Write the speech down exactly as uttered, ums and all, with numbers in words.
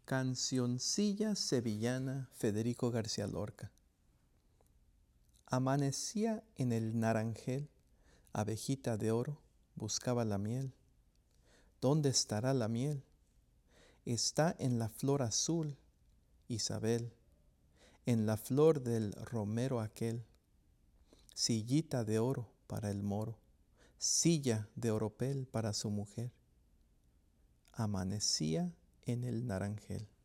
Cancioncilla sevillana, Federico García Lorca. Amanecía en el naranjel, abejita de oro, buscaba la miel. ¿Dónde estará la miel? Está en la flor azul, Isabel, en la flor del romero aquel. Sillita de oro para el moro, silla de oropel para su mujer. Amanecía en el naranjel.